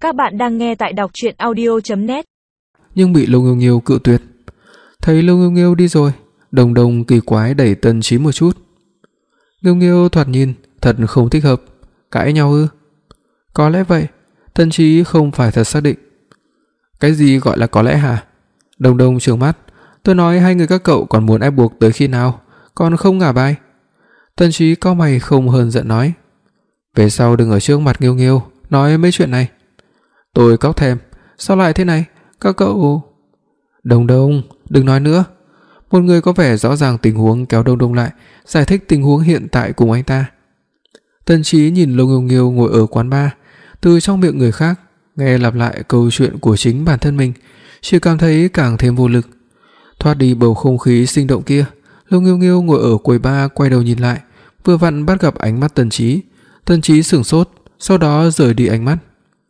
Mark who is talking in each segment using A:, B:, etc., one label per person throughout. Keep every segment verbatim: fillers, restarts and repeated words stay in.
A: Các bạn đang nghe tại đọc truyện audio chấm net.
B: Nhưng bị Lô Nghiêu Nghiêu cự tuyệt. Thấy Lô Nghiêu Nghiêu đi rồi, Đồng Đồng kỳ quái đẩy Tần Chí một chút. Nghiêu Nghiêu thoạt nhìn thật không thích hợp. Cãi nhau ư? Có lẽ vậy. Tần Chí không phải thật xác định. Cái gì gọi là có lẽ hả? Đồng Đồng trừng mắt. Tôi nói hai người các cậu còn muốn ép buộc tới khi nào? Còn không ngả bài. Tần Chí cau mày không hờn giận nói. Về sau đừng ở trước mặt Nghiêu Nghiêu nói mấy chuyện này. Tôi cóc thèm. Sao lại thế này? Các cậu... Đồng Đồng, đừng nói nữa. Một người có vẻ rõ ràng tình huống kéo Đồng Đồng lại, giải thích tình huống hiện tại cùng anh ta. Tần Chí nhìn Lô Nghiêu Nghiêu ngồi ở quán bar, từ trong miệng người khác nghe lặp lại câu chuyện của chính bản thân mình, chỉ cảm thấy càng thêm vô lực. Thoát đi bầu không khí sinh động kia, Lô Nghiêu Nghiêu ngồi ở quầy bar quay đầu nhìn lại, vừa vặn bắt gặp ánh mắt Tần Chí. Tần Chí sửng sốt, sau đó rời đi ánh mắt.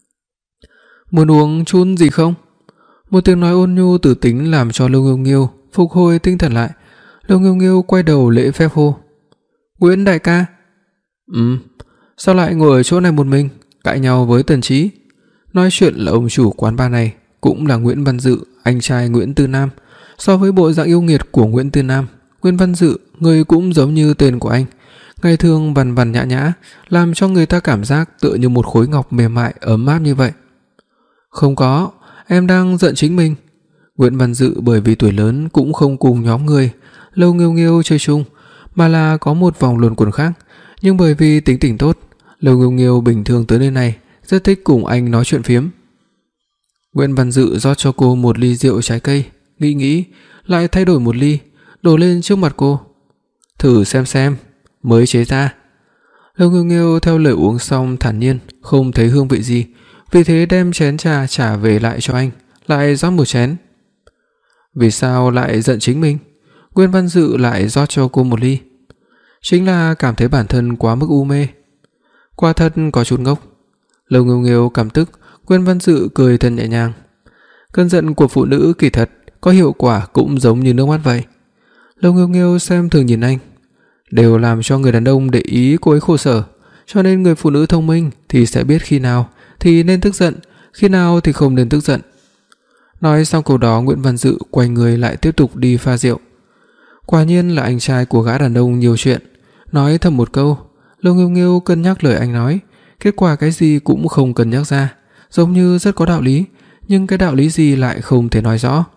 B: Muốn uống chút gì không? Một tiếng nói ôn nhu từ tính làm cho Lô Nghiêu Nghiêu phục hồi tinh thần lại. Lô Nghiêu Nghiêu quay đầu lễ phép hô. Nguyễn đại ca. Ừm, sao lại ngồi ở chỗ này một mình, cãi nhau với Tần Chí? Nói chuyện là ông chủ quán bar này, cũng là Nguyễn Văn Dự, anh trai Nguyễn Tư Nam. So với bộ dạng yêu nghiệt của Nguyễn Tư Nam, Nguyễn Văn Dự, người cũng giống như tên của anh, ngày thường vằn vằn nhã nhã, làm cho người ta cảm giác tựa như một khối ngọc mềm mại ấm áp như vậy. Không có, em đang giận chính mình. Nguyễn Văn Dự bởi vì tuổi lớn cũng không cùng nhóm người Lô Nghiêu Nghiêu chơi chung, mà là có một vòng luẩn quẩn khác, nhưng bởi vì tính tình tốt, Lô Nghiêu Nghiêu bình thường tới nơi này rất thích cùng anh nói chuyện phiếm. Nguyễn Văn Dự rót cho cô một ly rượu trái cây, nghĩ nghĩ lại thay đổi một ly, đổ lên trước mặt cô. Thử xem xem, mới chế ra. Lô Nghiêu Nghiêu theo lời uống xong thản nhiên, không thấy hương vị gì, vì thế đem chén trà trả về lại cho anh, lại rót một chén. Vì sao lại giận chính mình? Nguyễn Văn Dự lại rót cho cô một ly. Chính là cảm thấy bản thân quá mức u mê. Quả thật có chút ngốc. Lô Nghiêu Nghiêu cảm tức, Nguyễn Văn Dự cười thật nhẹ nhàng. Cơn giận của phụ nữ kỳ thật có hiệu quả cũng giống như nước mắt vậy. Lô Nghiêu Nghiêu xem thường nhìn anh, đều làm cho người đàn ông để ý cô ấy khổ sở, cho nên người phụ nữ thông minh thì sẽ biết khi nào thì nên tức giận, khi nào thì không nên tức giận. Nói xong câu đó, Nguyễn Văn Dự quay người lại tiếp tục đi pha rượu. Quả nhiên là anh trai của gã đàn ông nhiều chuyện, nói thầm một câu, Lô Nghiêu Nghiêu cân nhắc lời anh nói, kết quả cái gì cũng không cân nhắc ra, giống như rất có đạo lý, nhưng cái đạo lý gì lại không thể nói rõ.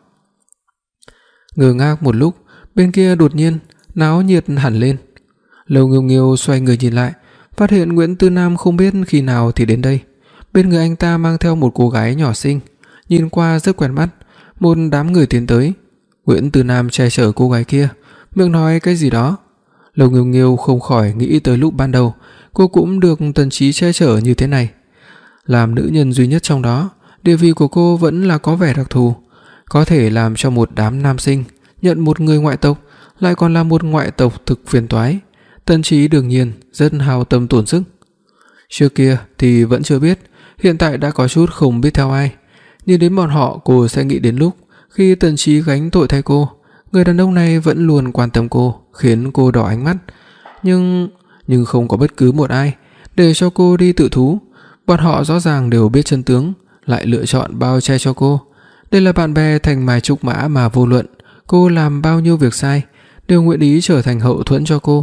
B: Ngơ ngác một lúc, bên kia đột nhiên náo nhiệt hẳn lên. Lô Nghiêu Nghiêu xoay người nhìn lại, phát hiện Nguyễn Tư Nam không biết khi nào thì đến đây. Bên người anh ta mang theo một cô gái nhỏ xinh, nhìn qua rất quen mắt. Một đám người tiến tới, Nguyễn Tư Nam che chở cô gái kia, miệng nói cái gì đó. Lô Nghiêu Nghiêu không khỏi nghĩ tới lúc ban đầu cô cũng được Tần Chí che chở như thế này. Làm nữ nhân duy nhất trong đó, địa vị của cô vẫn là có vẻ đặc thù, có thể làm cho một đám nam sinh nhận một người ngoại tộc, lại còn là một ngoại tộc thực phiền toái. Tần Chí đương nhiên rất hao tâm tổn sức. Trước kia thì vẫn chưa biết, hiện tại đã có chút không biết theo ai. Nhìn đến bọn họ, cô sẽ nghĩ đến lúc khi Tần Chí gánh tội thay cô, người đàn ông này vẫn luôn quan tâm cô, khiến cô đỏ ánh mắt. Nhưng nhưng không có bất cứ một ai để cho cô đi tự thú. Bọn họ rõ ràng đều biết chân tướng, lại lựa chọn bao che cho cô. Đây là bạn bè thành mài trúc mã mà vô luận cô làm bao nhiêu việc sai đều nguyện ý trở thành hậu thuẫn cho cô.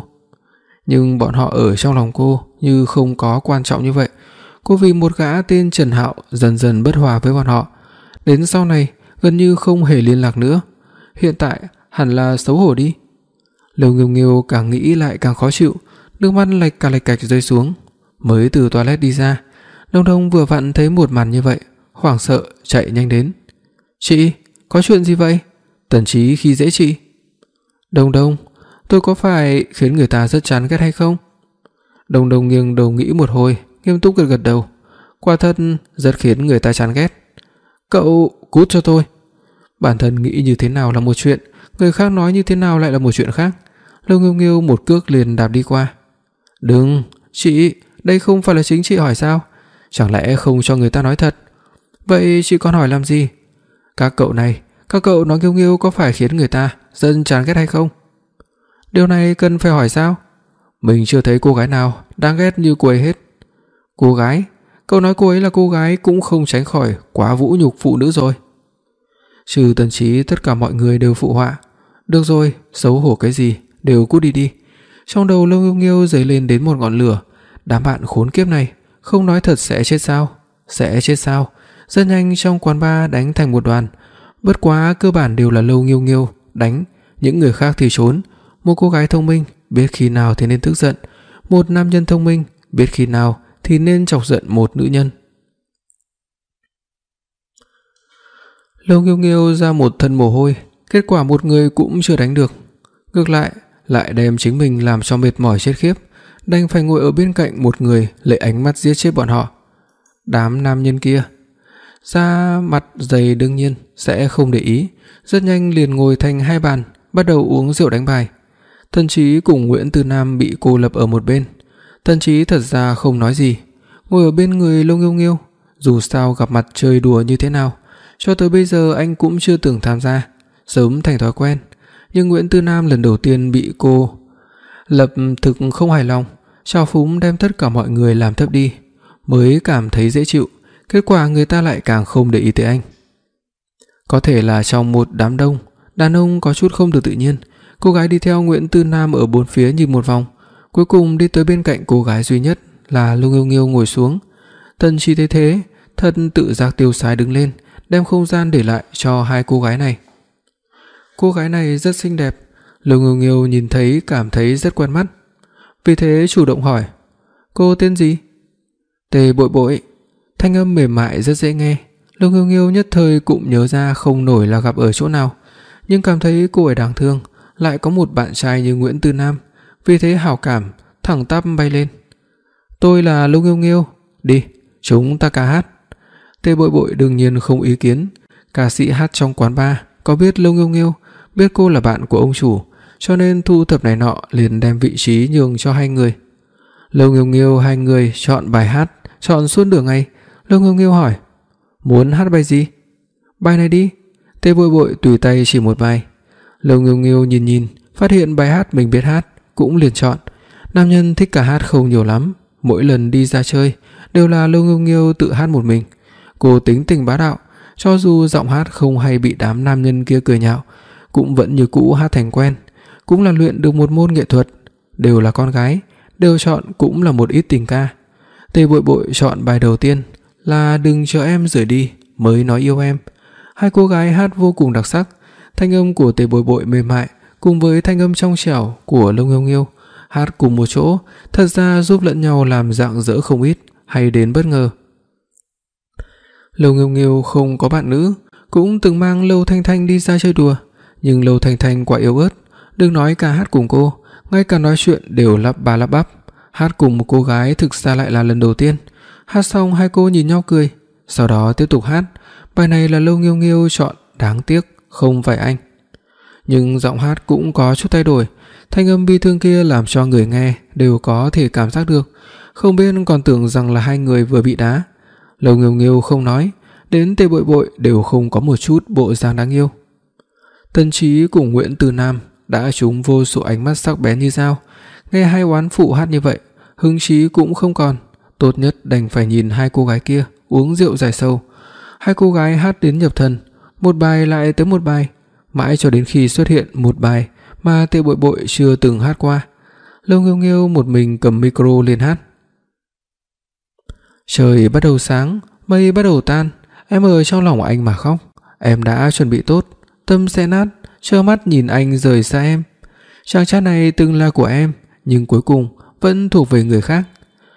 B: Nhưng bọn họ ở trong lòng cô như không có quan trọng như vậy. Cô vì một gã tên Trần Hạo dần dần bất hòa với bọn họ, đến sau này gần như không hề liên lạc nữa. Hiện tại hẳn là xấu hổ đi. Lô Nghiêu Nghiêu càng nghĩ lại càng khó chịu, nước mắt lạch cà lạch cạch rơi xuống. Mới từ toilet đi ra, Đồng Đồng vừa vặn thấy một màn như vậy, hoảng sợ chạy nhanh đến. Chị, có chuyện gì vậy? Tần Chí khi dễ chị. Đồng Đồng, tôi có phải khiến người ta rất chán ghét hay không? Đồng Đồng nghiêng đầu nghĩ một hồi, nghiêm túc gật gật đầu. Quả thật rất khiến người ta chán ghét. Cậu cút cho tôi. Bản thân nghĩ như thế nào là một chuyện, người khác nói như thế nào lại là một chuyện khác. Lô Nghiêu Nghiêu một cước liền đạp đi qua. Đừng, chị, đây không phải là chính chị hỏi sao? Chẳng lẽ không cho người ta nói thật? Vậy chị còn hỏi làm gì? Các cậu này, các cậu nói Nghiêu Nghiêu có phải khiến người ta rất chán ghét hay không? Điều này cần phải hỏi sao? Mình chưa thấy cô gái nào đáng ghét như cô ấy hết. Cô gái? Cậu nói cô ấy là cô gái cũng không tránh khỏi quá vũ nhục phụ nữ rồi. Trừ Tần Chí, tất cả mọi người đều phụ họa. Được rồi, xấu hổ cái gì, đều cút đi đi. Trong đầu Lâu Nghiêu Nghiêu dấy lên đến một ngọn lửa. Đám bạn khốn kiếp này, không nói thật sẽ chết sao? Sẽ chết sao? Rất nhanh trong quán bar đánh thành một đoàn. Bất quá cơ bản đều là Lâu Nghiêu Nghiêu đánh, những người khác thì trốn. Một cô gái thông minh biết khi nào thì nên tức giận, một nam nhân thông minh biết khi nào thì nên chọc giận một nữ nhân. Lâu Nghiêu Nghiêu ra một thân mồ hôi, kết quả một người cũng chưa đánh được, ngược lại lại đem chính mình làm cho mệt mỏi chết khiếp, đành phải ngồi ở bên cạnh một người lấy ánh mắt giết chết bọn họ. Đám nam nhân kia da mặt dày đương nhiên sẽ không để ý, rất nhanh liền ngồi thành hai bàn, bắt đầu uống rượu đánh bài. Tần Chí cùng Nguyễn Tư Nam bị cô lập ở một bên. Tần Chí thật ra không nói gì, ngồi ở bên người Lâu Nghiêu Nghiêu, dù sao gặp mặt chơi đùa như thế nào, cho tới bây giờ anh cũng chưa từng tham gia, sớm thành thói quen. Nhưng Nguyễn Tư Nam lần đầu tiên bị cô lập thực không hài lòng, trào phúng đem tất cả mọi người làm thấp đi, mới cảm thấy dễ chịu, kết quả người ta lại càng không để ý tới anh. Có thể là trong một đám đông, đàn ông có chút không được tự nhiên, cô gái đi theo Nguyễn Tư Nam ở bốn phía nhìn một vòng, cuối cùng đi tới bên cạnh cô gái duy nhất là Lâu Nghiêu Nghiêu ngồi xuống. Tần Chí thấy thế, thân tự giác tiêu sái đứng lên, đem không gian để lại cho hai cô gái này. Cô gái này rất xinh đẹp, Lâu Nghiêu Nghiêu nhìn thấy cảm thấy rất quen mắt, vì thế chủ động hỏi: "Cô tên gì?" "Tề Bội Bội." Thanh âm mềm mại rất dễ nghe, Lâu Nghiêu Nghiêu nhất thời cũng nhớ ra không nổi là gặp ở chỗ nào, nhưng cảm thấy cô ấy đáng thương, lại có một bạn trai như Nguyễn Tư Nam, vì thế hảo cảm thẳng tắp bay lên. "Tôi là Lâu Nghiêu Nghiêu, đi, chúng ta ca hát." Tề Bội Bội đương nhiên không ý kiến, ca sĩ hát trong quán bar có biết Lâu Nghiêu Nghiêu, biết cô là bạn của ông chủ, cho nên thu thập này nọ liền đem vị trí nhường cho hai người. Lâu Nghiêu Nghiêu hai người chọn bài hát, chọn suốt nửa ngày. Lâu Nghiêu Nghiêu hỏi: "Muốn hát bài gì?" "Bài này đi." Tề Bội Bội tùy tay chỉ một bài. Lâu Nghiêu Nghiêu nhìn nhìn, phát hiện bài hát mình biết hát, cũng liền chọn. Nam nhân thích ca hát không nhiều lắm, mỗi lần đi ra chơi đều là Lâu Nghiêu Nghiêu tự hát một mình. Cô tính tình bá đạo, cho dù giọng hát không hay bị đám nam nhân kia cười nhạo, cũng vẫn như cũ hát thành quen, cũng là luyện được một môn nghệ thuật. Đều là con gái, đều chọn cũng là một ít tình ca. Tề Bội Bội chọn bài đầu tiên là Đừng Chờ Em Rời Đi Mới Nói Yêu Em. Hai cô gái hát vô cùng đặc sắc, thanh âm của Tề Bội Bội mềm mại cùng với thanh âm trong trẻo của Lâu Nghiêu Nghiêu hát cùng một chỗ, thật ra giúp lẫn nhau làm rạng rỡ không ít, hay đến bất ngờ. Lâu Nghiêu Nghiêu không có bạn nữ, cũng từng mang Lâu Thanh Thanh đi ra chơi đùa, nhưng Lâu Thanh Thanh quá yếu ớt, đừng nói ca hát cùng cô, ngay cả nói chuyện đều lắp ba lắp bắp. Hát cùng một cô gái thực ra lại là lần đầu tiên. Hát xong hai cô nhìn nhau cười, sau đó tiếp tục hát. Bài này là Lâu Nghiêu Nghiêu chọn, đáng tiếc không phải anh. Nhưng giọng hát cũng có chút thay đổi, thanh âm bi thương kia làm cho người nghe đều có thể cảm giác được, không biết còn tưởng rằng là hai người vừa bị đá. Lâu Nghiêu Nghiêu không nói, đến Tề Bội Bội đều không có một chút bộ dáng đáng yêu. Tần Chí cùng Nguyễn Tư Nam đã trúng vô số ánh mắt sắc bén như dao, nghe hai oán phụ hát như vậy, hứng chí cũng không còn, tốt nhất đành phải nhìn hai cô gái kia uống rượu giải sầu. Hai cô gái hát đến nhập thần, một bài lại tới một bài, mãi cho đến khi xuất hiện một bài mà Tề Bội Bội chưa từng hát qua. Lâu Nghiêu Nghiêu một mình cầm micro lên hát. Trời bắt đầu sáng, mây bắt đầu tan, em ở trong lòng anh mà khóc. Em đã chuẩn bị tốt, tâm sẽ nát, trơ mắt nhìn anh rời xa em. Chàng trai này từng là của em, nhưng cuối cùng vẫn thuộc về người khác.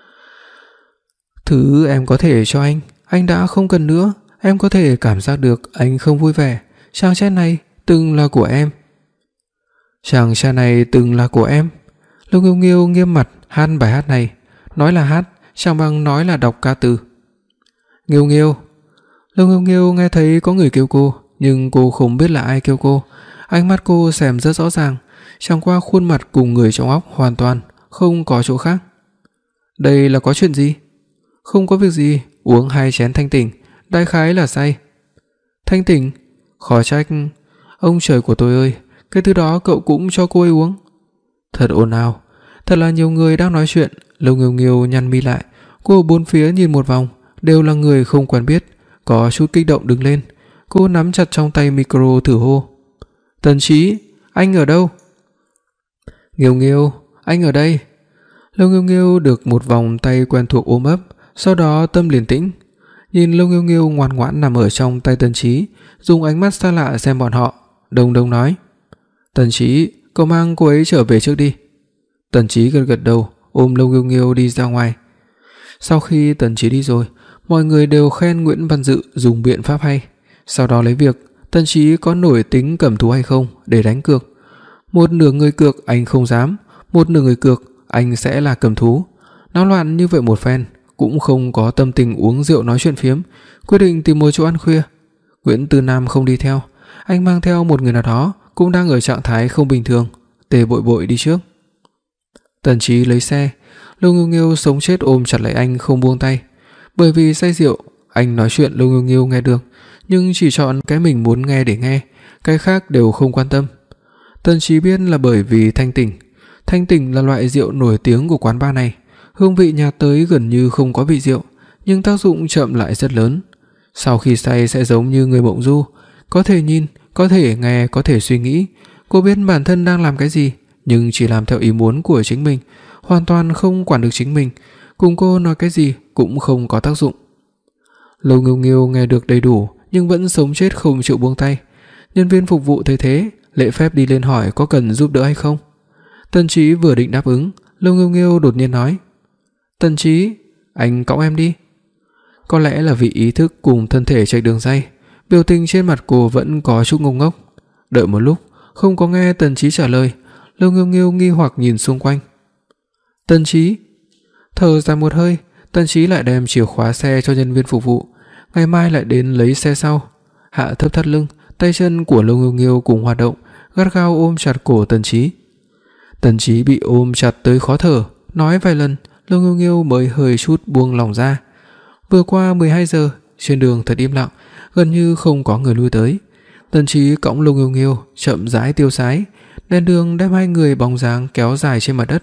B: Thứ em có thể cho anh, anh đã không cần nữa. Em có thể cảm giác được anh không vui vẻ. Chàng trai này từng là của em. Chàng trai này từng là của em. Lâu Nghiêu Nghiêu nghiêm mặt hát bài hát này, nói là hát chẳng bằng nói là đọc ca từ. Nghiêu Nghiêu. Lâu Nghiêu Nghiêu nghe thấy có người kêu cô, nhưng cô không biết là ai kêu cô. Ánh mắt cô xem rất rõ ràng, chẳng qua khuôn mặt cùng người trong óc hoàn toàn không có chỗ khác. Đây là có chuyện gì? Không có việc gì, uống hai chén thanh tỉnh, đại khái là say. Thanh tỉnh? Khó trách. Ông trời của tôi ơi, cái thứ đó cậu cũng cho cô ấy uống. Thật ồn ào, thật là nhiều người đang nói chuyện. Lâu Nghiêu Nghiêu nhăn mi lại, cô ở bốn phía nhìn một vòng, đều là người không quen biết, có chút kích động đứng lên. Cô nắm chặt trong tay micro thử hô. Tần Chí, anh ở đâu? Nghiêu Nghiêu, anh ở đây. Lâu Nghiêu Nghiêu được một vòng tay quen thuộc ôm ấp, sau đó tâm liền tĩnh. Nhìn Lâu Nghiêu Nghiêu ngoan ngoãn nằm ở trong tay Tần Chí, dùng ánh mắt xa lạ xem bọn họ, Đồng Đồng nói: "Tần Chí, cậu mang cô ấy trở về trước đi." Tần Chí gật gật đầu, ôm Lâu Nghiêu Nghiêu đi ra ngoài. Sau khi Tần Chí đi rồi, mọi người đều khen Nguyễn Văn Dự dùng biện pháp hay. Sau đó lấy việc Tần Chí có nổi tính cầm thú hay không để đánh cược. Một nửa người cược anh không dám, một nửa người cược anh sẽ là cầm thú. Náo loạn như vậy một phen, cũng không có tâm tình uống rượu nói chuyện phiếm, quyết định tìm một chỗ ăn khuya. Nguyễn Tư Nam không đi theo, anh mang theo một người nào đó cũng đang ở trạng thái không bình thường. Tề Bội Bội đi trước. Tần Chí lấy xe, Lâu Nghiêu Nghiêu sống chết ôm chặt lấy anh không buông tay. Bởi vì say rượu, anh nói chuyện Lâu Nghiêu Nghiêu nghe được, nhưng chỉ chọn cái mình muốn nghe để nghe, cái khác đều không quan tâm. Tần Chí biết là bởi vì thanh tỉnh. Thanh tỉnh là loại rượu nổi tiếng của quán bar này, hương vị nhạt tới gần như không có vị rượu, nhưng tác dụng chậm lại rất lớn. Sau khi say sẽ giống như người mộng du, có thể nhìn, có thể nghe, có thể suy nghĩ. Cô biết bản thân đang làm cái gì, nhưng chỉ làm theo ý muốn của chính mình, hoàn toàn không quản được chính mình, cùng cô nói cái gì cũng không có tác dụng. Lâu Nghiêu Nghiêu nghe được đầy đủ nhưng vẫn sống chết không chịu buông tay. Nhân viên phục vụ thấy thế, lễ phép đi lên hỏi có cần giúp đỡ hay không. Tần Chí vừa định đáp ứng, Lâu Nghiêu Nghiêu đột nhiên nói: "Tần Chí, anh cõng em đi." Có lẽ là vì ý thức cùng thân thể chạy đường dây, biểu tình trên mặt cô vẫn có chút ngông ngốc. Đợi một lúc, không có nghe Tần Chí trả lời, Lâu Nghiêu Nghiêu nghi hoặc nhìn xung quanh. "Tần Chí." Thở ra một hơi, Tần Chí lại đem chìa khóa xe cho nhân viên phục vụ, ngày mai lại đến lấy xe sau. Hạ thấp thắt lưng, tay chân của Lâu Nghiêu Nghiêu cùng hoạt động, gắt gao ôm chặt cổ Tần Chí. Tần Chí bị ôm chặt tới khó thở, nói vài lần, Lâu Nghiêu Nghiêu mới hơi chút buông lỏng ra. Vừa qua mười hai giờ, trên đường thật im lặng, gần như không có người lui tới. Tần Chí cõng Lâu Nghiêu Nghiêu chậm rãi tiêu sái, đèn đường đem hai người bóng dáng kéo dài trên mặt đất.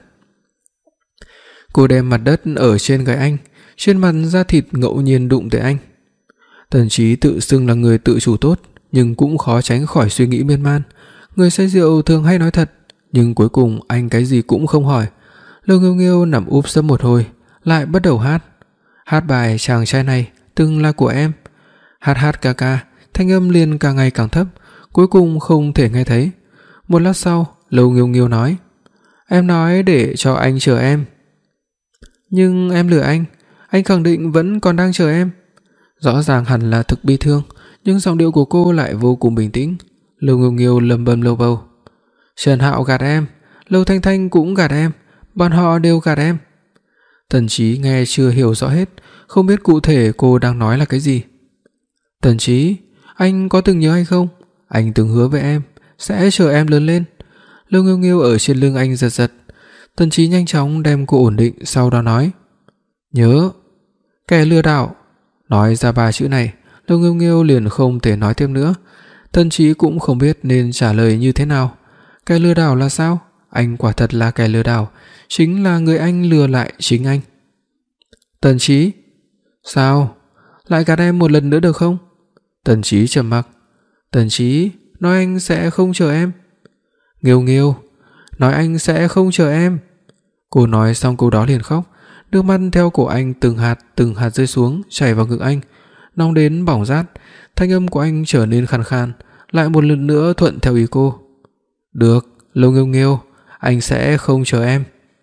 B: Cô đem mặt đất ở trên gáy anh, trên mặt da thịt ngẫu nhiên đụng tới anh. Tần Chí tự xưng là người tự chủ tốt, nhưng cũng khó tránh khỏi suy nghĩ miên man. Người say rượu thường hay nói thật, nhưng cuối cùng anh cái gì cũng không hỏi. Lâu Nghiêu Nghiêu nằm úp sấp một hồi, lại bắt đầu hát. Hát bài Chàng trai này từng là của em. Hát hát ca ca, thanh âm liền càng ngày càng thấp, cuối cùng không thể nghe thấy. Một lát sau, Lâu Nghiêu Nghiêu nói: "Em nói để cho anh chờ em." "Nhưng em lừa anh, anh khẳng định vẫn còn đang chờ em." Rõ ràng hẳn là thực bi thương, nhưng giọng điệu của cô lại vô cùng bình tĩnh. Lâu Nghiêu Nghiêu lầm bầm lầu bầu: "Trần Hạo gạt em, Lâu Thanh Thanh cũng gạt em, bọn họ đều gạt em." Tần Chí nghe chưa hiểu rõ hết, không biết cụ thể cô đang nói là cái gì. "Tần Chí, anh có từng nhớ hay không? Anh từng hứa với em sẽ chờ em lớn lên." Lâu Nghiêu Nghiêu ở trên lưng anh giật giật. Tần Chí nhanh chóng đem cô ổn định, sau đó nói: "Nhớ." "Kẻ lừa đảo." Nói ra ba chữ này, Lâu Nghiêu Nghiêu liền không thể nói thêm nữa. Tần Chí cũng không biết nên trả lời như thế nào. Kẻ lừa đảo là sao? Anh quả thật là kẻ lừa đảo, chính là người anh lừa lại chính anh. "Tần Chí." "Sao? Lại gạt em một lần nữa được không?" Tần Chí trầm mặc. "Tần Chí, nói anh sẽ không chờ em." "Nghiêu Nghiêu, nói anh sẽ không chờ em." Cô nói xong câu đó liền khóc, nước mắt theo cổ anh từng hạt từng hạt rơi xuống, chảy vào ngực anh, nóng đến bỏng rát. Thanh âm của anh trở nên khàn khàn, lại một lần nữa thuận theo ý cô. "Được, Lâu Nghiêu Nghiêu, anh sẽ không chờ em."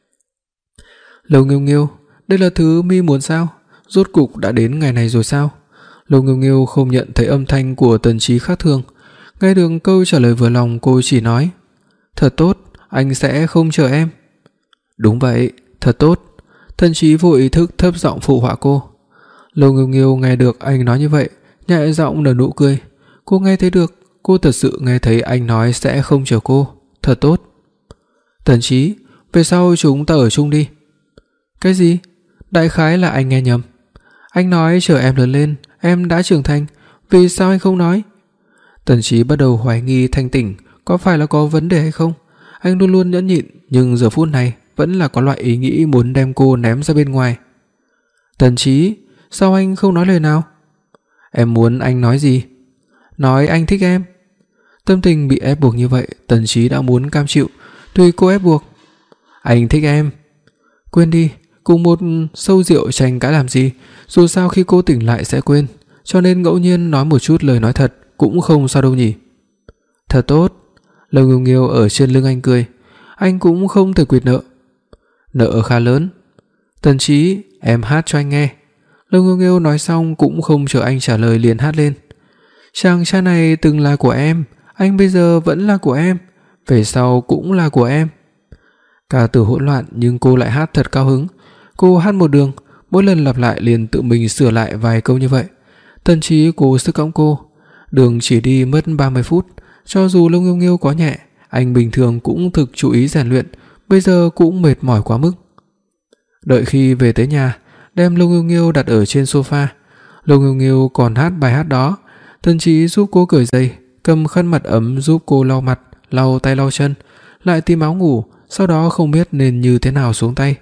B: "Lâu Nghiêu Nghiêu, đây là thứ mi muốn sao? Rốt cục đã đến ngày này rồi sao?" Lâu Nghiêu Nghiêu không nhận thấy âm thanh của Tần Chí khác thường, nghe được câu trả lời vừa lòng, cô chỉ nói: "Thật tốt, anh sẽ không chờ em." "Đúng vậy, thật tốt." Tần Chí vô ý thức thấp giọng phụ họa cô. Lâu Nghiêu Nghiêu nghe được anh nói như vậy, nhẹ giọng nở nụ cười. Cô nghe thấy được, cô thật sự nghe thấy anh nói sẽ không chờ cô. Thật tốt. "Tần Chí, về sau chúng ta ở chung đi." "Cái gì?" Đại khái là anh nghe nhầm. "Anh nói chờ em lớn lên, em đã trưởng thành, vì sao anh không nói?" Tần Chí bắt đầu hoài nghi thanh tỉnh có phải là có vấn đề hay không. Anh luôn luôn nhẫn nhịn, nhưng giờ phút này vẫn là có loại ý nghĩ muốn đem cô ném ra bên ngoài. "Tần Chí, sao anh không nói lời nào? Em muốn anh nói gì? Nói anh thích em. Tâm tình bị ép buộc như vậy, Tần Chí đã muốn cam chịu, tùy cô ép buộc. Anh thích em. Quên đi, cùng một sâu rượu tranh cãi làm gì, dù sao khi cô tỉnh lại sẽ quên, cho nên ngẫu nhiên nói một chút lời nói thật cũng không sao đâu nhỉ. Thật tốt. Lâu Nghiêu Nghiêu ở trên lưng anh cười. Anh cũng không thể quyệt nợ. Nợ khá lớn. Tần Chí, em hát cho anh nghe. Lâu Nghiêu Nghiêu nói xong cũng không chờ anh trả lời liền hát lên. Chàng trai này từng là của em, anh bây giờ vẫn là của em, về sau cũng là của em. Ca từ hỗn loạn nhưng cô lại hát thật cao hứng. Cô hát một đường, mỗi lần lặp lại liền tự mình sửa lại vài câu như vậy. Tần Chí cố sức cõng cô. Đường chỉ đi mất ba mươi phút, cho dù Lâu Nghiêu Nghiêu có nhẹ, anh bình thường cũng thực chú ý rèn luyện, bây giờ cũng mệt mỏi quá mức. Đợi khi về tới nhà, đem Lâu Nghiêu Nghiêu đặt ở trên sofa. Lâu Nghiêu Nghiêu còn hát bài hát đó, Tần Chí giúp cô cởi giày, cầm khăn mặt ấm giúp cô lau mặt, lau tay lau chân, lại tìm áo ngủ, sau đó không biết nên như thế nào xuống tay.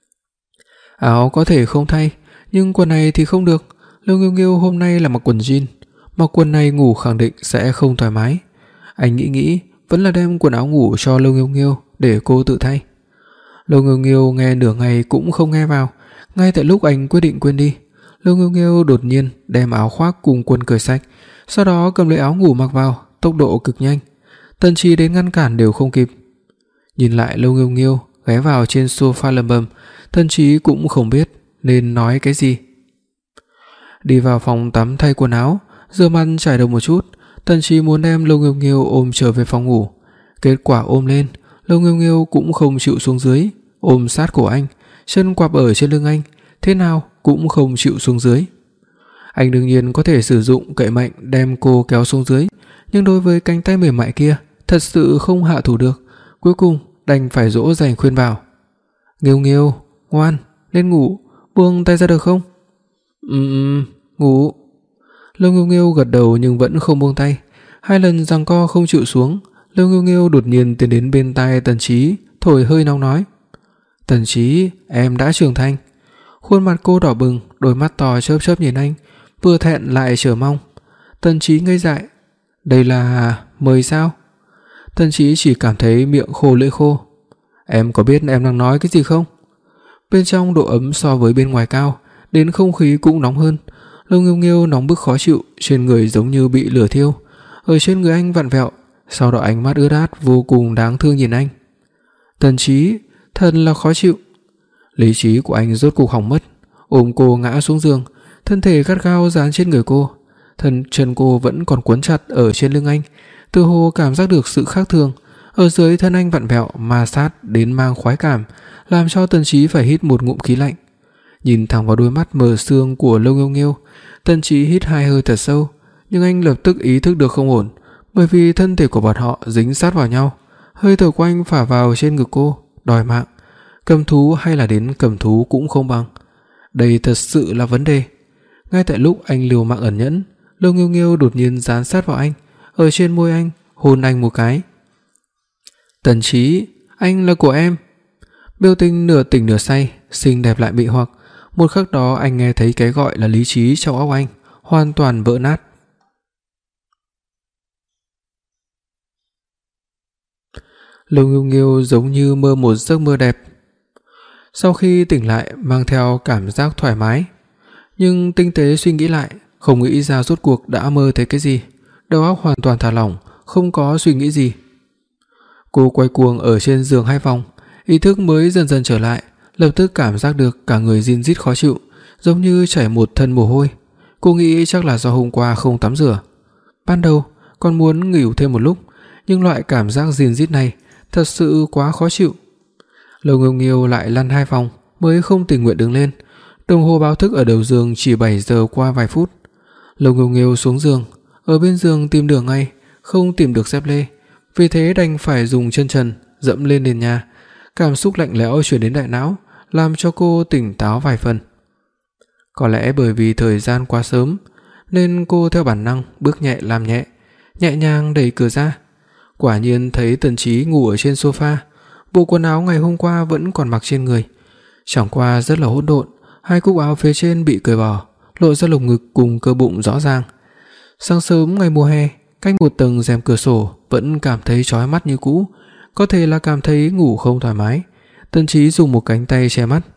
B: Áo có thể không thay, nhưng quần này thì không được. Lâu Nghiêu Nghiêu hôm nay là mặc quần jean, mặc quần này ngủ khẳng định sẽ không thoải mái. Anh nghĩ nghĩ, vẫn là đem quần áo ngủ cho Lâu Nghiêu Nghiêu để cô tự thay. Lâu Nghiêu Nghiêu nghe nửa ngày cũng không nghe vào, ngay tại lúc anh quyết định quên đi, Lâu Nghiêu Nghiêu đột nhiên đem áo khoác cùng quần cởi sạch, sau đó cầm lấy áo ngủ mặc vào, tốc độ cực nhanh. Tần Chí đến ngăn cản đều không kịp. Nhìn lại Lâu Nghiêu Nghiêu ghé vào trên sofa lầm bầm, Tần Chí cũng không biết nên nói cái gì. Đi vào phòng tắm thay quần áo, rửa mặt chải đầu một chút, Tần Chí muốn đem Lâu Nghiêu Nghiêu ôm trở về phòng ngủ. Kết quả ôm lên, Lâu Nghiêu Nghiêu cũng không chịu xuống dưới, ôm sát cổ anh, chân quặp ở trên lưng anh, thế nào cũng không chịu xuống dưới. Anh đương nhiên có thể sử dụng cậy mạnh đem cô kéo xuống dưới, nhưng đối với cánh tay mềm mại kia, thật sự không hạ thủ được. Cuối cùng đành phải dỗ dành khuyên bảo. Nghiêu Nghiêu, ngoan, lên ngủ, buông tay ra được không? Ừm, ngủ. Lâu Nghiêu Nghiêu gật đầu nhưng vẫn không buông tay. Hai lần giằng co không chịu xuống, Lâu Nghiêu Nghiêu đột nhiên tiến đến bên tai Tần Chí, thổi hơi nóng nói: "Tần Chí, em đã trưởng thành." Khuôn mặt cô đỏ bừng, đôi mắt to chớp chớp nhìn anh, vừa thẹn lại chờ mong. Tần Chí ngây dại, đây là mời sao? Tần Chí chỉ cảm thấy miệng khô lưỡi khô. Em có biết em đang nói cái gì không? Bên trong độ ấm so với bên ngoài cao, đến không khí cũng nóng hơn. Lâu Nghiêu Nghiêu nóng bức khó chịu, trên người giống như bị lửa thiêu. Ở trên người anh vặn vẹo, sau đó ánh mắt ướt át vô cùng đáng thương nhìn anh. Tần Chí, thật là khó chịu. Lý trí của anh rốt cục hỏng mất, ôm cô ngã xuống giường, thân thể gắt gao dán trên người cô, thân chân cô vẫn còn quấn chặt ở trên lưng anh, tựa hồ cảm giác được sự khác thường, ở dưới thân anh vặn vẹo ma sát đến mang khoái cảm, làm cho Tần Chí phải hít một ngụm khí lạnh. Nhìn thẳng vào đôi mắt mờ sương của Lâu Nghiêu Nghiêu, Tần Chí hít hai hơi thật sâu, nhưng anh lập tức ý thức được không ổn, bởi vì thân thể của bọn họ dính sát vào nhau, hơi thở của anh phả vào trên ngực cô, đòi mạng. Cầm thú hay là đến cầm thú cũng không bằng. Đây thật sự là vấn đề. Ngay tại lúc anh liều mạng ẩn nhẫn, Lâu Nghiêu Nghiêu đột nhiên dán sát vào anh, ở trên môi anh, hôn anh một cái. Tần Chí, anh là của em. Biểu tình nửa tỉnh nửa say, xinh đẹp lại mị hoặc. Một khắc đó anh nghe thấy cái gọi là lý trí trong óc anh hoàn toàn vỡ nát. Lâu Nghiêu Nghiêu giống như mơ một giấc mơ đẹp. Sau khi tỉnh lại mang theo cảm giác thoải mái, nhưng tinh tế suy nghĩ lại, không nghĩ ra rốt cuộc đã mơ thấy cái gì, đầu óc hoàn toàn thả lỏng, không có suy nghĩ gì. Cô quay cuồng ở trên giường hai vòng, ý thức mới dần dần trở lại, lập tức cảm giác được cả người rin rít khó chịu, giống như chảy một thân mồ hôi. Cô nghĩ chắc là do hôm qua không tắm rửa. Ban đầu còn muốn nghỉ thêm một lúc, nhưng loại cảm giác rin rít này thật sự quá khó chịu. Lâu Nghiêu Nghiêu lại lăn hai vòng mới không tình nguyện đứng lên. Đồng hồ báo thức ở đầu giường chỉ bảy giờ qua vài phút. Lâu Nghiêu Nghiêu xuống giường, ở bên giường tìm đường ngay, không tìm được dép lê, vì thế đành phải dùng chân trần dẫm lên nền nhà. Cảm xúc lạnh lẽo truyền đến đại não, làm cho cô tỉnh táo vài phần. Có lẽ bởi vì thời gian quá sớm, nên cô theo bản năng bước nhẹ làm nhẹ, nhẹ nhàng đẩy cửa ra. Quả nhiên thấy Tần Chí ngủ ở trên sofa, bộ quần áo ngày hôm qua vẫn còn mặc trên người, chẳng qua rất là hỗn độn, hai cúc áo phía trên bị cởi bỏ, lộ ra lồng ngực cùng cơ bụng rõ ràng. Sáng sớm ngày mùa hè, cách một tầng rèm cửa sổ vẫn cảm thấy chói mắt như cũ, có thể là cảm thấy ngủ không thoải mái. Tần Chí dùng một cánh tay che mắt.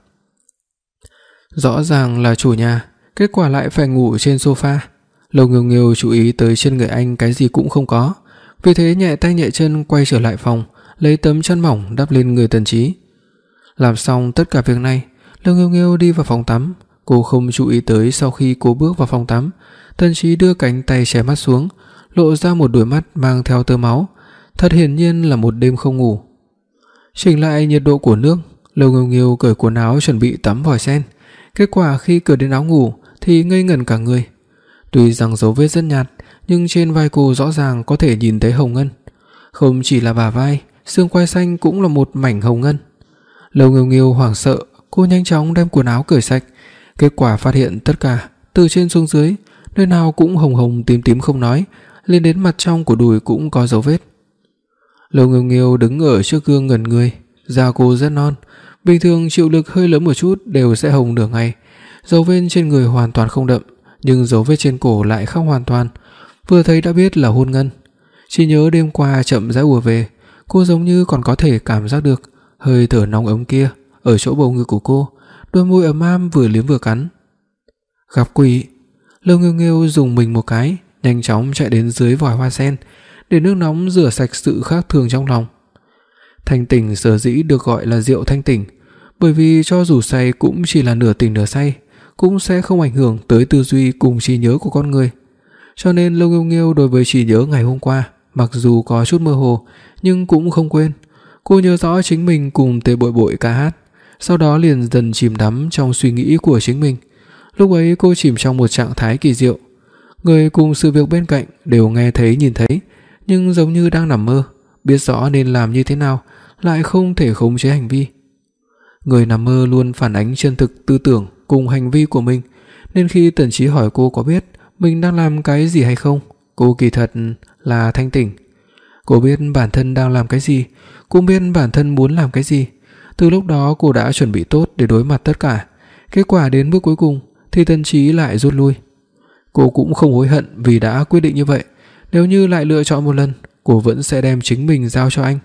B: Rõ ràng là chủ nhà, kết quả lại phải ngủ trên sofa. Lâu Nghiêu Nghiêu chú ý tới trên người anh cái gì cũng không có, vì thế nhẹ tay nhẹ chân quay trở lại phòng, lấy tấm chăn mỏng đắp lên người Tần Chí. Làm xong tất cả việc này, Lâu Nghiêu Nghiêu đi vào phòng tắm. Cô không chú ý tới sau khi cô bước vào phòng tắm, Tần Chí đưa cánh tay che mắt xuống, lộ ra một đôi mắt mang theo tơ máu, thật hiển nhiên là một đêm không ngủ. Chỉnh lại nhiệt độ của nước, Lâu Nghiêu Nghiêu cởi quần áo chuẩn bị tắm vòi sen. Kết quả khi cởi đến áo ngủ thì ngây ngẩn cả người. Tuy rằng dấu vết rất nhạt, nhưng trên vai cô rõ ràng có thể nhìn thấy hồng ngân. Không chỉ là bả vai, xương quai xanh cũng là một mảnh hồng ngân. Lâu Nghiêu Nghiêu hoảng sợ, cô nhanh chóng đem quần áo cởi sạch. Kết quả phát hiện tất cả, từ trên xuống dưới, nơi nào cũng hồng hồng tím tím không nói, lên đến mặt trong của đùi cũng có dấu vết. Lâu Nghiêu Nghiêu đứng ở trước gương ngẩn người, da cô rất non, bình thường chịu lực hơi lớn một chút đều sẽ hồng nửa ngày. Dấu vết trên người hoàn toàn không đậm, nhưng dấu vết trên cổ lại khác hoàn toàn, vừa thấy đã biết là hôn ngân. Chỉ nhớ đêm qua chậm rãi ùa về, cô giống như còn có thể cảm giác được hơi thở nóng ấm kia ở chỗ bầu ngực của cô, đôi môi ấm áp vừa liếm vừa cắn. Gặp quỷ. Lâu Nghiêu Nghiêu dùng mình một cái, nhanh chóng chạy đến dưới vòi hoa sen, để nước nóng rửa sạch sự khác thường trong lòng. Thanh tỉnh sở dĩ được gọi là rượu thanh tỉnh, bởi vì cho dù say cũng chỉ là nửa tỉnh nửa say, cũng sẽ không ảnh hưởng tới tư duy cùng trí nhớ của con người. Cho nên Lâu Nghiêu Nghiêu đối với trí nhớ ngày hôm qua, mặc dù có chút mơ hồ, nhưng cũng không quên. Cô nhớ rõ chính mình cùng Tề Bội Bội ca hát, sau đó liền dần chìm đắm trong suy nghĩ của chính mình. Lúc ấy cô chìm trong một trạng thái kỳ diệu, người cùng sự việc bên cạnh đều nghe thấy nhìn thấy, nhưng giống như đang nằm mơ, biết rõ nên làm như thế nào, lại không thể khống chế hành vi. Người nằm mơ luôn phản ánh chân thực tư tưởng cùng hành vi của mình, nên khi Tần Chí hỏi cô có biết mình đang làm cái gì hay không, cô kỳ thật là thanh tỉnh. Cô biết bản thân đang làm cái gì, cũng biết bản thân muốn làm cái gì. Từ lúc đó cô đã chuẩn bị tốt để đối mặt tất cả. Kết quả đến bước cuối cùng thì Tần Chí lại rút lui. Cô cũng không hối hận vì đã quyết định như vậy. Nếu như lại lựa chọn một lần, cô vẫn sẽ đem chính mình giao cho anh.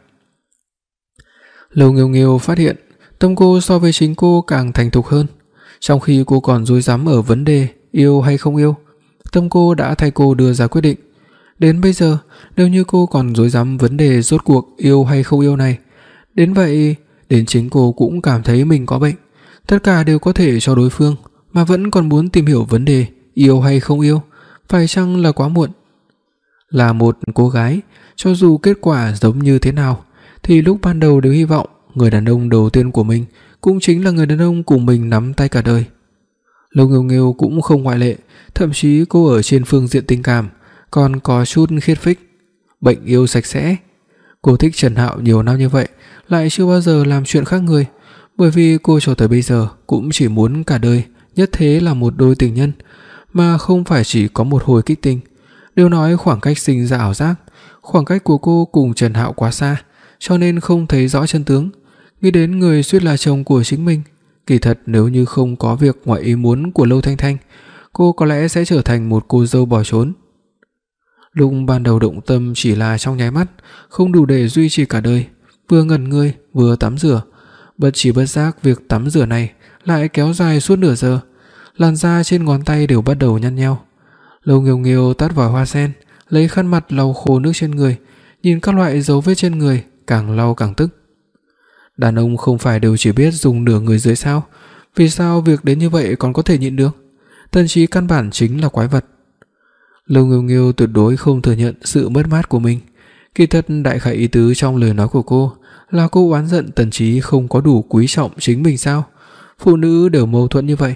B: Lâu Nghiêu Nghiêu phát hiện tâm cô so với chính cô càng thành thục hơn. Trong khi cô còn rối rắm ở vấn đề yêu hay không yêu, tâm cô đã thay cô đưa ra quyết định. Đến bây giờ, nếu như cô còn rối rắm vấn đề rốt cuộc yêu hay không yêu này, đến vậy, đến chính cô cũng cảm thấy mình có bệnh. Tất cả đều có thể cho đối phương, mà vẫn còn muốn tìm hiểu vấn đề yêu hay không yêu, phải chăng là quá muộn? Là một cô gái, cho dù kết quả giống như thế nào, thì lúc ban đầu đều hy vọng người đàn ông đầu tiên của mình cũng chính là người đàn ông cùng mình nắm tay cả đời. Lâu Nghiêu Nghiêu cũng không ngoại lệ, thậm chí cô ở trên phương diện tình cảm còn có chút khiết phích, bệnh yêu sạch sẽ. Cô thích Trần Hạo nhiều năm như vậy, lại chưa bao giờ làm chuyện khác người, bởi vì cô cho tới bây giờ cũng chỉ muốn cả đời nhất thế là một đôi tình nhân, mà không phải chỉ có một hồi kích tình. Đều nói khoảng cách sinh ra ảo giác, khoảng cách của cô cùng Trần Hạo quá xa, cho nên không thấy rõ chân tướng. Nghĩ đến người suýt là chồng của chính mình, kỳ thật nếu như không có việc ngoài ý muốn của Lâu Thanh Thanh, cô có lẽ sẽ trở thành một cô dâu bỏ trốn. Lúc ban đầu động tâm chỉ là trong nháy mắt, không đủ để duy trì cả đời. Vừa ngẩn người, vừa tắm rửa, bất chỉ bất giác việc tắm rửa này lại kéo dài suốt nửa giờ. Làn da trên ngón tay đều bắt đầu nhăn nheo. Lâu Nghiêu Nghiêu tắt vòi hoa sen, lấy khăn mặt lau khô nước trên người, nhìn các loại dấu vết trên người, càng lau càng tức. Đàn ông không phải đều chỉ biết dùng nửa người dưới sao? Vì sao việc đến như vậy còn có thể nhịn được? Tần Chí căn bản chính là quái vật. Lâu Nghiêu Nghiêu tuyệt đối không thừa nhận sự mất mát của mình. Kỳ thật đại khái ý tứ trong lời nói của cô là cô oán giận Tần Chí không có đủ quý trọng chính mình sao? Phụ nữ đều mâu thuẫn như vậy.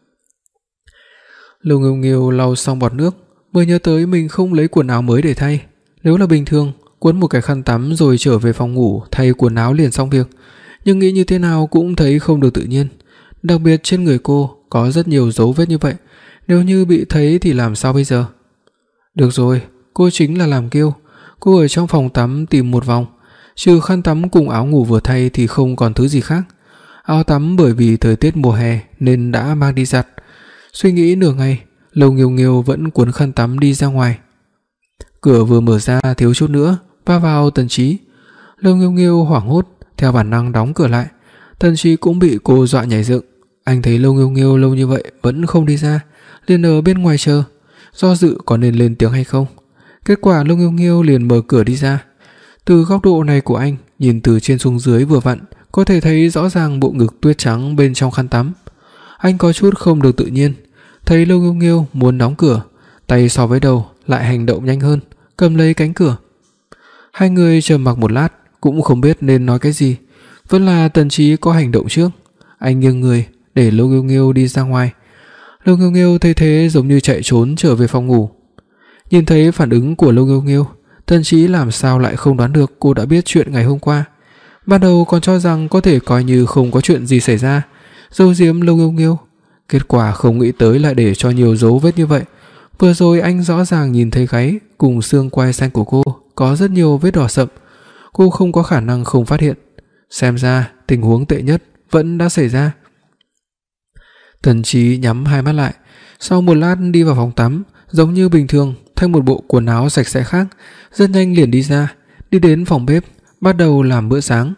B: Lâu Nghiêu Nghiêu lau xong bọt nước, mới nhớ tới mình không lấy quần áo mới để thay. Nếu là bình thường, quấn một cái khăn tắm rồi trở về phòng ngủ thay quần áo liền xong việc, nhưng nghĩ như thế nào cũng thấy không được tự nhiên. Đặc biệt trên người cô có rất nhiều dấu vết như vậy, nếu như bị thấy thì làm sao bây giờ? Được rồi, cô chính là làm kiêu. Cô ở trong phòng tắm tìm một vòng, trừ khăn tắm cùng áo ngủ vừa thay thì không còn thứ gì khác. Áo tắm bởi vì thời tiết mùa hè nên đã mang đi giặt. Suy nghĩ nửa ngày, Lâu Nghiêu Nghiêu vẫn cuốn khăn tắm đi ra ngoài. Cửa vừa mở ra thiếu chút nữa va vào Tần Chí. Lâu Nghiêu Nghiêu hoảng hốt, theo bản năng đóng cửa lại. Tần Chí cũng bị cô dọa nhảy dựng. Anh thấy Lâu Nghiêu Nghiêu lâu như vậy vẫn không đi ra, liền ở bên ngoài chờ, do dự có nên lên tiếng hay không. Kết quả Lâu Nghiêu Nghiêu liền mở cửa đi ra. Từ góc độ này của anh, nhìn từ trên xuống dưới vừa vặn, có thể thấy rõ ràng bộ ngực tuyết trắng bên trong khăn tắm. Anh có chút không được tự nhiên, thấy Lâu Nghiêu Nghiêu muốn đóng cửa, tay so với đầu lại hành động nhanh hơn, cầm lấy cánh cửa. Hai người trầm mặc một lát, cũng không biết nên nói cái gì. Vẫn là Tần Chí có hành động trước. Anh nghiêng người để Lâu Nghiêu Nghiêu đi ra ngoài. Lâu Nghiêu Nghiêu thấy thế giống như chạy trốn trở về phòng ngủ. Nhìn thấy phản ứng của Lâu Nghiêu Nghiêu, Tần Chí làm sao lại không đoán được cô đã biết chuyện ngày hôm qua. Ban đầu còn cho rằng có thể coi như không có chuyện gì xảy ra, giấu giếm Lâu Nghiêu Nghiêu. Kết quả không nghĩ tới lại để cho nhiều dấu vết như vậy. Vừa rồi anh rõ ràng nhìn thấy gáy cùng xương quai xanh của cô có rất nhiều vết đỏ sậm. Cô không có khả năng không phát hiện. Xem ra tình huống tệ nhất vẫn đã xảy ra. Tần Chí nhắm hai mắt lại, sau một lát đi vào phòng tắm, giống như bình thường, thay một bộ quần áo sạch sẽ khác, rất nhanh liền đi ra, đi đến phòng bếp, bắt đầu làm bữa sáng.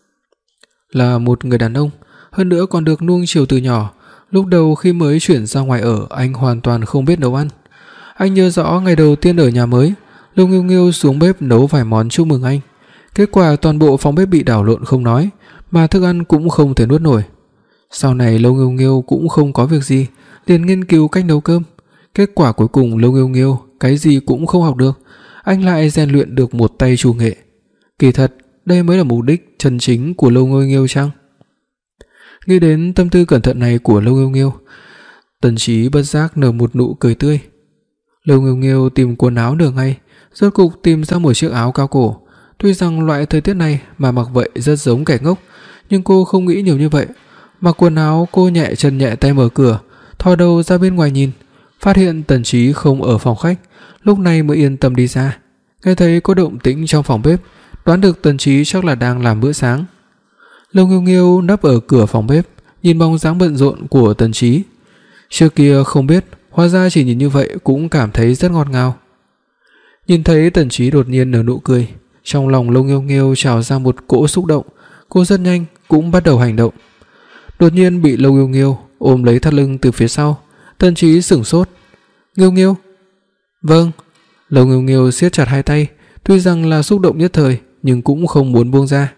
B: Là một người đàn ông, hơn nữa còn được nuông chiều từ nhỏ. Lúc đầu khi mới chuyển ra ngoài ở, anh hoàn toàn không biết nấu ăn. Anh nhớ rõ ngày đầu tiên ở nhà mới, Lâu Nghiêu Nghiêu xuống bếp nấu vài món chúc mừng anh. Kết quả toàn bộ phòng bếp bị đảo lộn không nói, mà thức ăn cũng không thể nuốt nổi. Sau này Lâu Nghiêu Nghiêu cũng không có việc gì, liền nghiên cứu cách nấu cơm. Kết quả cuối cùng Lâu Nghiêu Nghiêu cái gì cũng không học được, anh lại rèn luyện được một tay chủ nghệ. Kỳ thật, đây mới là mục đích chân chính của Lâu Nghiêu Nghiêu chăng? Nghĩ đến tâm tư cẩn thận này của Lâu Nghiêu Nghiêu, Tần Chí bất giác nở một nụ cười tươi. Lâu Nghiêu Nghiêu tìm quần áo nửa ngày, rốt cục tìm ra một chiếc áo cao cổ. Tuy rằng loại thời tiết này mà mặc vậy rất giống kẻ ngốc, nhưng cô không nghĩ nhiều như vậy. Mặc quần áo, cô nhẹ chân nhẹ tay mở cửa, thò đầu ra bên ngoài nhìn, phát hiện Tần Chí không ở phòng khách, lúc này mới yên tâm đi ra. Nghe thấy có động tĩnh trong phòng bếp, đoán được Tần Chí chắc là đang làm bữa sáng. Lâu Nghiêu Nghiêu nấp ở cửa phòng bếp, nhìn bóng dáng bận rộn của Tần Chí. Trước kia không biết, hóa ra chỉ nhìn như vậy cũng cảm thấy rất ngọt ngào. Nhìn thấy Tần Chí đột nhiên nở nụ cười, trong lòng Lâu Nghiêu Nghiêu trào ra một cỗ xúc động, cô rất nhanh cũng bắt đầu hành động. Đột nhiên bị Lâu Nghiêu Nghiêu ôm lấy thắt lưng từ phía sau, Tần Chí sửng sốt. "Nghiêu Nghiêu?" "Vâng." Lâu Nghiêu Nghiêu siết chặt hai tay, tuy rằng là xúc động nhất thời nhưng cũng không muốn buông ra.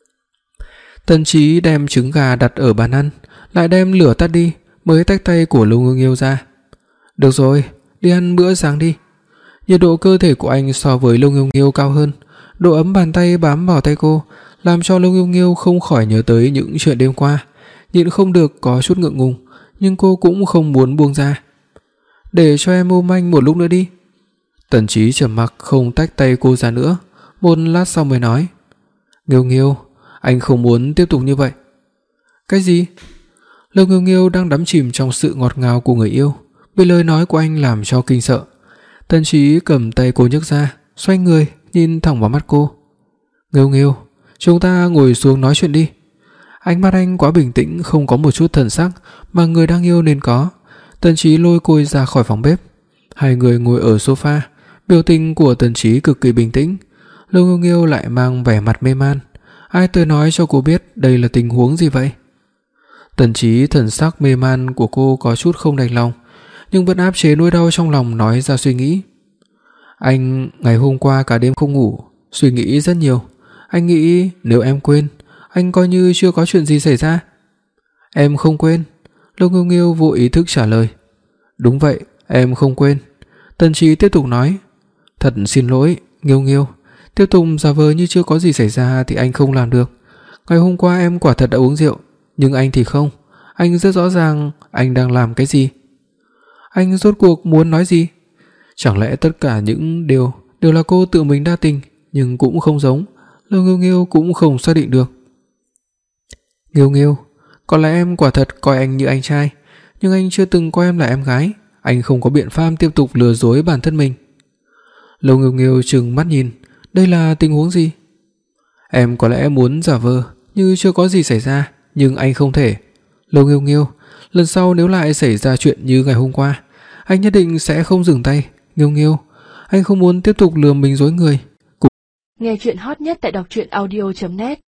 B: Tần Chí đem trứng gà đặt ở bàn ăn, lại đem lửa tắt đi, mới tách tay của Lâu Nghiêu Nghiêu ra. "Được rồi, đi ăn bữa sáng đi." Nhiệt độ cơ thể của anh so với Lâu Nghiêu Nghiêu cao hơn, độ ấm bàn tay bám vào tay cô, làm cho Lâu Nghiêu Nghiêu không khỏi nhớ tới những chuyện đêm qua, nhịn không được có chút ngượng ngùng, nhưng cô cũng không muốn buông ra. "Để cho em ôm anh một lúc nữa đi." Tần Chí trầm mặc không tách tay cô ra nữa, một lát sau mới nói: "Nghiêu Nghiêu, anh không muốn tiếp tục như vậy." "Cái gì?" Lâu Nghiêu Nghiêu đang đắm chìm trong sự ngọt ngào của người yêu, bị lời nói của anh làm cho kinh sợ. Tần Chí cầm tay cô nhấc ra, xoay người nhìn thẳng vào mắt cô. "Nghiêu Nghiêu, chúng ta ngồi xuống nói chuyện đi." Ánh mắt anh quá bình tĩnh, không có một chút thần sắc mà người đang yêu nên có. Tần Chí lôi cô ra khỏi phòng bếp. Hai người ngồi ở sofa, biểu tình của Tần Chí cực kỳ bình tĩnh. Lâu Nghiêu Nghiêu lại mang vẻ mặt mê man. Ai tới nói cho cô biết đây là tình huống gì vậy? Tần Chí thần sắc mê man của cô có chút không đành lòng, nhưng vẫn áp chế nỗi đau trong lòng nói ra suy nghĩ. "Anh ngày hôm qua cả đêm không ngủ, suy nghĩ rất nhiều. Anh nghĩ nếu em quên, anh coi như chưa có chuyện gì xảy ra." "Em không quên." Lâu Nghiêu Nghiêu vô ý thức trả lời. "Đúng vậy, em không quên." Tần Chí tiếp tục nói. "Thật xin lỗi, Nghiêu Nghiêu, tiếp tục giả vờ như chưa có gì xảy ra thì anh không làm được. Ngày hôm qua em quả thật đã uống rượu, nhưng anh thì không. Anh rất rõ ràng anh đang làm cái gì." "Anh rốt cuộc muốn nói gì?" Chẳng lẽ tất cả những điều đều là cô tự mình đa tình, nhưng cũng không giống. Lâu Nghiêu Nghiêu cũng không xác định được. "Nghiêu Nghiêu, có lẽ em quả thật coi anh như anh trai, nhưng anh chưa từng coi em là em gái. Anh không có biện pháp tiếp tục lừa dối bản thân mình." Lâu Nghiêu Nghiêu trừng mắt nhìn, đây là tình huống gì? "Em có lẽ muốn giả vờ như chưa có gì xảy ra, nhưng anh không thể." "Lâu Nghiêu Nghiêu, Lần sau nếu lại xảy ra chuyện như ngày hôm qua, anh nhất định sẽ không dừng tay. Nghiêu Nghiêu, anh không muốn tiếp tục lừa mình dối người.
A: Nghe chuyện hot nhất tại đọc truyện audio chấm net